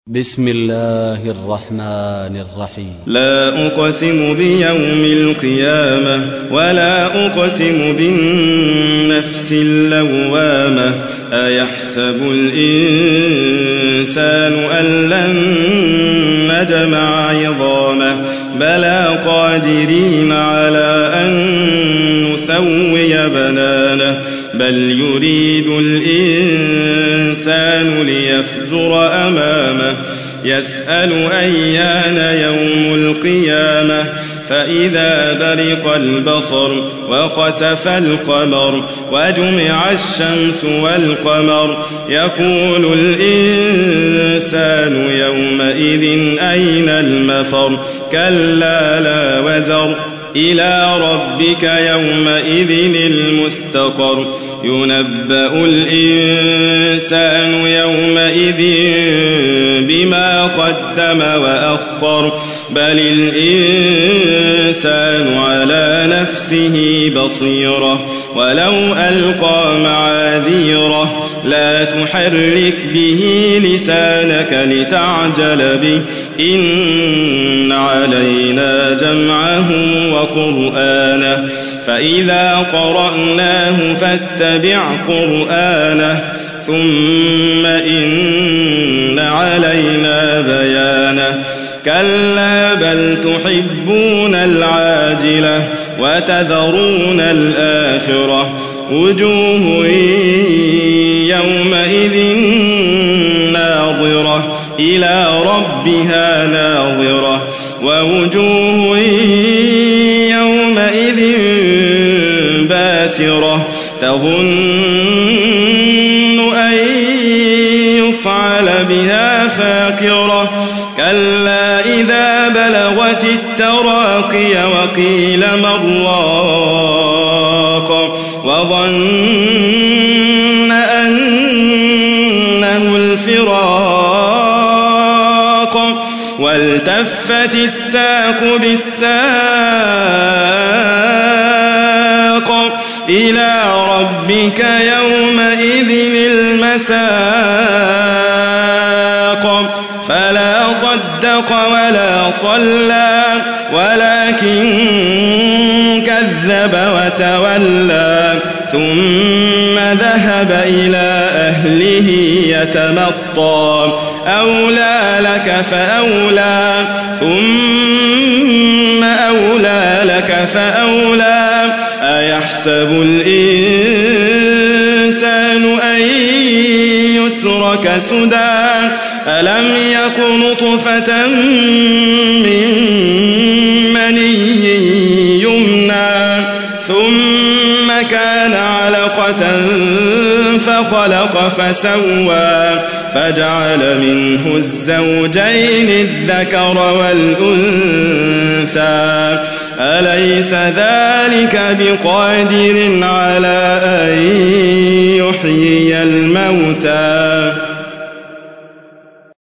بسم الله الرحمن الرحيم. لا أقسم بيوم القيامة ولا أقسم بالنفس اللوامة أيحسب الإنسان أن لن نجمع عظامه بلى قادرين على أن نسوي بنانه بل يريد الإنسان ليفجر أمامه يسأل أيان يوم القيامة فإذا برق البصر وخسف القمر وجمع الشمس والقمر يقول الإنسان يومئذ أين المفر كلا لا وزر إلى ربك يومئذ المستقر ينبأ الإنسان يومئذ بما قدم وأخر بل الإنسان على نفسه بصيرة ولو ألقى معاذيره لا تحرك به لسانك لتعجل به إن علينا جمعه وقرآنه فإذا قرأناه فاتبع قرآنه ثم إن علينا بيانه كلا بل تحبون العاجلة وتذرون الآخرة وجوه يومئذ ناظرة إلى ربها ناظرة ووجوه يومئذ باسرة تظن أن يفعل بها فاقرة كلا إذا بلغت التراقي وقيل من راق وظن أنه الفراق والتفت الساق بالساق إلى ربك يومئذ المساق فلا صدق ولا صلى ولكن كذب وتولى ثم ذهب إلى أهله يتمطى أولى لك فأولى ثم أولى لك فأولى أيحسب الإنسان أن يترك سدى ألم يك نطفة من مني يمنى ثم كان علقة فخلق فسوى فجعل منه الزوجين الذكر والأنثى أليس ذلك بقادر على أن يحيي الموتى